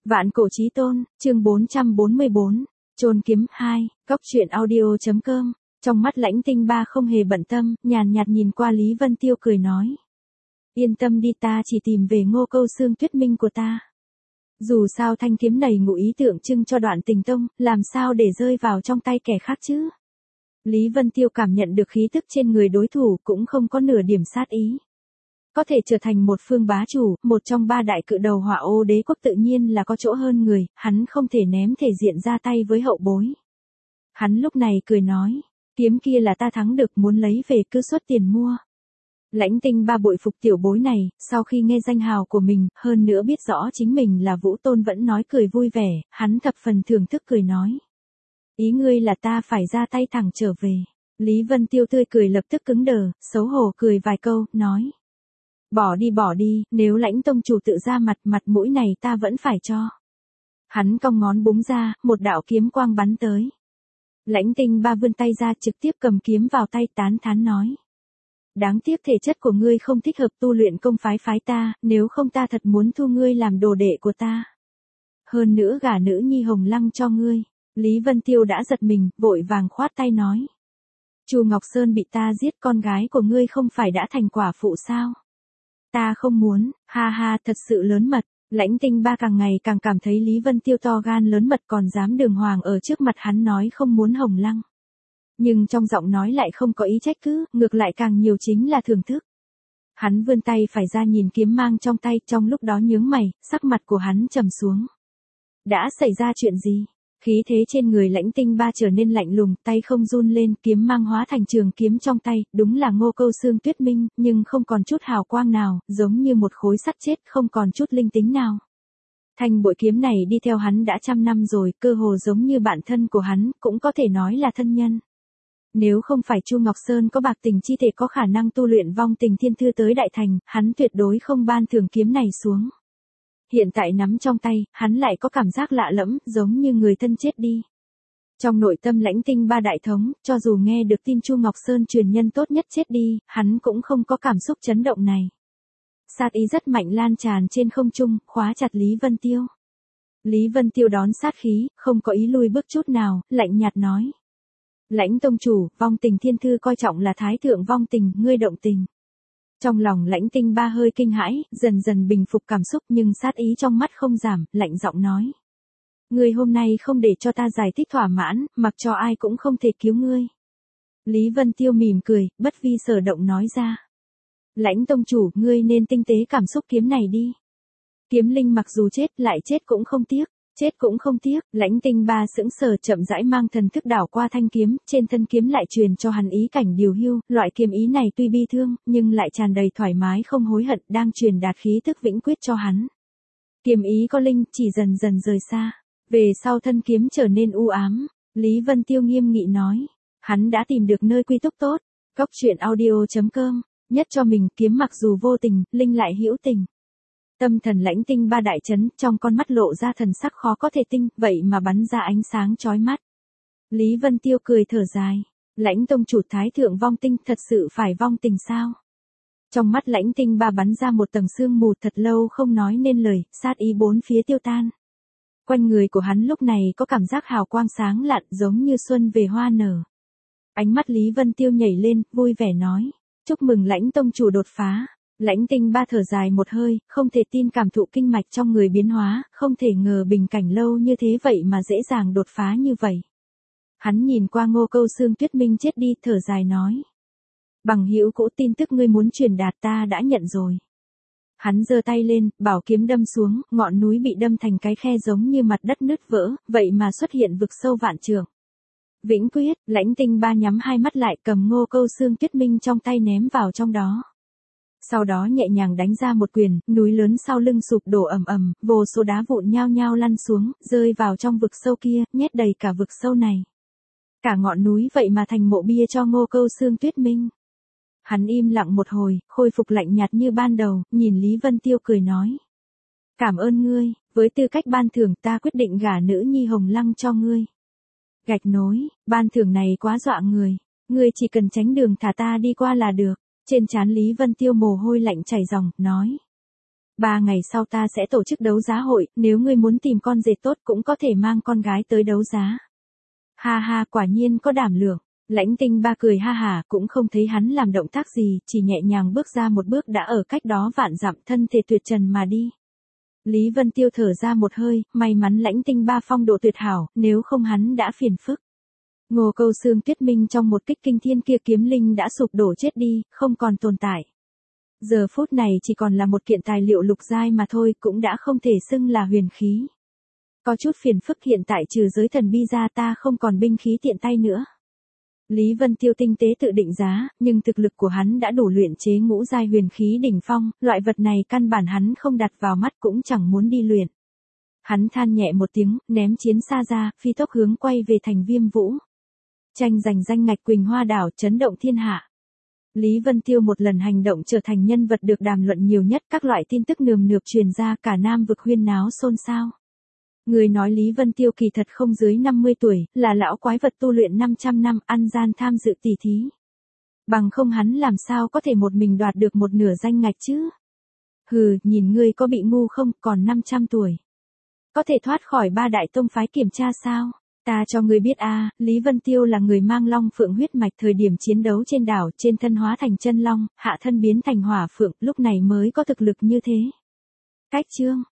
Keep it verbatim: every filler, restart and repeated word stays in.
Vạn cổ chí tôn, chương bốn trăm bốn mươi bốn, Chôn kiếm hai, Cốc truyện audio chấm com. Trong mắt Lãnh Tinh Ba không hề bận tâm, nhàn nhạt nhìn qua Lý Vân Tiêu cười nói. Yên tâm đi, ta chỉ tìm về Ngô Câu Xương Tuyết Minh của ta. Dù sao thanh kiếm này ngụ ý tượng trưng cho Đoạn Tình Tông, làm sao để rơi vào trong tay kẻ khác chứ? Lý Vân Tiêu cảm nhận được khí tức trên người đối thủ cũng không có nửa điểm sát ý. Có thể trở thành một phương bá chủ, một trong ba đại cự đầu Hỏa Ô Đế quốc tự nhiên là có chỗ hơn người, hắn không thể ném thể diện ra tay với hậu bối. Hắn lúc này cười nói, kiếm kia là ta thắng được, muốn lấy về cứ xuất tiền mua. Lãnh Tinh Ba bội phục tiểu bối này, sau khi nghe danh hào của mình, hơn nữa biết rõ chính mình là Vũ Tôn vẫn nói cười vui vẻ, hắn thập phần thưởng thức cười nói. Ý ngươi là ta phải ra tay thẳng trở về. Lý Vân Tiêu tươi cười lập tức cứng đờ, xấu hổ cười vài câu, nói. Bỏ đi bỏ đi, nếu Lãnh tông chủ tự ra mặt, mặt mũi này ta vẫn phải cho. Hắn cong ngón búng ra, một đạo kiếm quang bắn tới. Lãnh Tinh Ba vươn tay ra trực tiếp cầm kiếm vào tay, tán thán nói. Đáng tiếc thể chất của ngươi không thích hợp tu luyện công phái phái ta, nếu không ta thật muốn thu ngươi làm đồ đệ của ta. Hơn nữa gả nữ nhi Hồng Lăng cho ngươi. Lý Vân Tiêu đã giật mình, vội vàng khoát tay nói. Chu Ngọc Sơn bị ta giết, con gái của ngươi không phải đã thành quả phụ sao? Ta không muốn, ha ha, thật sự lớn mật. Lãnh Tinh Ba càng ngày càng cảm thấy Lý Vân Tiêu to gan lớn mật, còn dám đường hoàng ở trước mặt hắn nói không muốn Hồng Lăng. Nhưng trong giọng nói lại không có ý trách cứ, ngược lại càng nhiều chính là thưởng thức. Hắn vươn tay phải ra nhìn kiếm mang trong tay, trong lúc đó nhướng mày, sắc mặt của hắn trầm xuống. Đã xảy ra chuyện gì? Khí thế trên người Lãnh Tinh Ba trở nên lạnh lùng, tay không run lên, kiếm mang hóa thành trường kiếm trong tay, đúng là Ngô Câu Xương Tuyết Minh, nhưng không còn chút hào quang nào, giống như một khối sắt chết, không còn chút linh tính nào. Thanh bội kiếm này đi theo hắn đã trăm năm rồi, cơ hồ giống như bạn thân của hắn, cũng có thể nói là thân nhân. Nếu không phải Chu Ngọc Sơn có bạc tình chi thể có khả năng tu luyện vong tình thiên thư tới đại thành, hắn tuyệt đối không ban thưởng kiếm này xuống. Hiện tại nắm trong tay, hắn lại có cảm giác lạ lẫm, giống như người thân chết đi. Trong nội tâm Lãnh Tinh Ba đại thống, cho dù nghe được tin Chu Ngọc Sơn truyền nhân tốt nhất chết đi, hắn cũng không có cảm xúc chấn động này. Sát ý rất mạnh lan tràn trên không trung, khóa chặt Lý Vân Tiêu. Lý Vân Tiêu đón sát khí, không có ý lui bước chút nào, lạnh nhạt nói. Lãnh tông chủ, vong tình thiên thư coi trọng là thái thượng vong tình, ngươi động tình. Trong lòng Lãnh Tinh Ba hơi kinh hãi, dần dần bình phục cảm xúc nhưng sát ý trong mắt không giảm, lạnh giọng nói. Ngươi hôm nay không để cho ta giải thích thỏa mãn, mặc cho ai cũng không thể cứu ngươi. Lý Vân Tiêu mỉm cười, bất vi sở động nói ra. Lãnh tông chủ, ngươi nên tinh tế cảm xúc kiếm này đi. Kiếm linh mặc dù chết, lại chết cũng không tiếc. Chết cũng không tiếc, Lãnh Tinh Ba sững sờ chậm rãi mang thần thức đảo qua thanh kiếm, trên thân kiếm lại truyền cho hắn ý cảnh điều hưu, loại kiếm ý này tuy bi thương, nhưng lại tràn đầy thoải mái không hối hận, đang truyền đạt khí tức vĩnh quyết cho hắn. Kiếm ý có linh, chỉ dần dần rời xa. Về sau thân kiếm trở nên u ám, Lý Vân Tiêu nghiêm nghị nói, hắn đã tìm được nơi quy túc tốt. Cốc truyện audio chấm com, nhất cho mình kiếm mặc dù vô tình, linh lại hữu tình. Tâm thần Lãnh Tinh Ba đại chấn, trong con mắt lộ ra thần sắc khó có thể tin, vậy mà bắn ra ánh sáng chói mắt. Lý Vân Tiêu cười thở dài, Lãnh tông chủ thái thượng vong tinh thật sự phải vong tình sao? Trong mắt Lãnh Tinh Ba bắn ra một tầng sương mù, thật lâu không nói nên lời, sát ý bốn phía tiêu tan. Quanh người của hắn lúc này có cảm giác hào quang sáng lạn giống như xuân về hoa nở. Ánh mắt Lý Vân Tiêu nhảy lên, vui vẻ nói, chúc mừng Lãnh tông chủ đột phá. Lãnh Tinh Ba thở dài một hơi, không thể tin cảm thụ kinh mạch trong người biến hóa, không thể ngờ bình cảnh lâu như thế vậy mà dễ dàng đột phá như vậy. Hắn nhìn qua Ngô Câu Xương Tuyết Minh chết đi, thở dài nói. Bằng hữu cũ, tin tức ngươi muốn truyền đạt ta đã nhận rồi. Hắn giơ tay lên, bảo kiếm đâm xuống, ngọn núi bị đâm thành cái khe giống như mặt đất nứt vỡ, vậy mà xuất hiện vực sâu vạn trượng. Vĩnh quyết, Lãnh Tinh Ba nhắm hai mắt lại, cầm Ngô Câu Xương Tuyết Minh trong tay ném vào trong đó. Sau đó nhẹ nhàng đánh ra một quyền, núi lớn sau lưng sụp đổ ầm ầm, vô số đá vụn nhao nhao lăn xuống, rơi vào trong vực sâu kia, nhét đầy cả vực sâu này. Cả ngọn núi vậy mà thành mộ bia cho Ngô Câu Xương Tuyết Minh. Hắn im lặng một hồi, khôi phục lạnh nhạt như ban đầu, nhìn Lý Vân Tiêu cười nói. Cảm ơn ngươi, với tư cách ban thưởng ta quyết định gả nữ nhi Hồng Lăng cho ngươi. Gạch nối, ban thưởng này quá dọa người, ngươi chỉ cần tránh đường thả ta đi qua là được. Trên trán Lý Vân Tiêu mồ hôi lạnh chảy ròng, nói. Ba ngày sau ta sẽ tổ chức đấu giá hội, nếu ngươi muốn tìm con rể tốt cũng có thể mang con gái tới đấu giá. Ha ha, quả nhiên có đảm lượng. Lãnh Tinh Ba cười ha hả, cũng không thấy hắn làm động tác gì, chỉ nhẹ nhàng bước ra một bước đã ở cách đó vạn dặm, thân thể tuyệt trần mà đi. Lý Vân Tiêu thở ra một hơi, may mắn Lãnh Tinh Ba phong độ tuyệt hảo, nếu không hắn đã phiền phức. Ngô Câu Sương Tuyết Minh trong một kích kinh thiên kia kiếm linh đã sụp đổ chết đi, không còn tồn tại. Giờ phút này chỉ còn là một kiện tài liệu lục giai mà thôi, cũng đã không thể xưng là huyền khí. Có chút phiền phức, hiện tại trừ giới thần bi ra ta không còn binh khí tiện tay nữa. Lý Vân Tiêu tinh tế tự định giá, nhưng thực lực của hắn đã đủ luyện chế ngũ giai huyền khí đỉnh phong, loại vật này căn bản hắn không đặt vào mắt cũng chẳng muốn đi luyện. Hắn than nhẹ một tiếng, ném chiến xa ra, phi tốc hướng quay về thành Viêm Vũ. Tranh giành danh ngạch Quỳnh Hoa đảo, chấn động thiên hạ. Lý Vân Tiêu một lần hành động trở thành nhân vật được đàm luận nhiều nhất, các loại tin tức nườm nượp truyền ra, cả Nam vực huyên náo xôn xao. Người nói Lý Vân Tiêu kỳ thật không dưới năm mươi tuổi, là lão quái vật tu luyện năm trăm năm, ăn gian tham dự tỷ thí. Bằng không hắn làm sao có thể một mình đoạt được một nửa danh ngạch chứ? Hừ, nhìn ngươi có bị ngu không, còn năm trăm tuổi. Có thể thoát khỏi ba đại tông phái kiểm tra sao? Ta cho ngươi biết a, Lý Vân Tiêu là người mang long phượng huyết mạch, thời điểm chiến đấu trên đảo, trên thân hóa thành chân long, hạ thân biến thành hỏa phượng, lúc này mới có thực lực như thế. Cách chương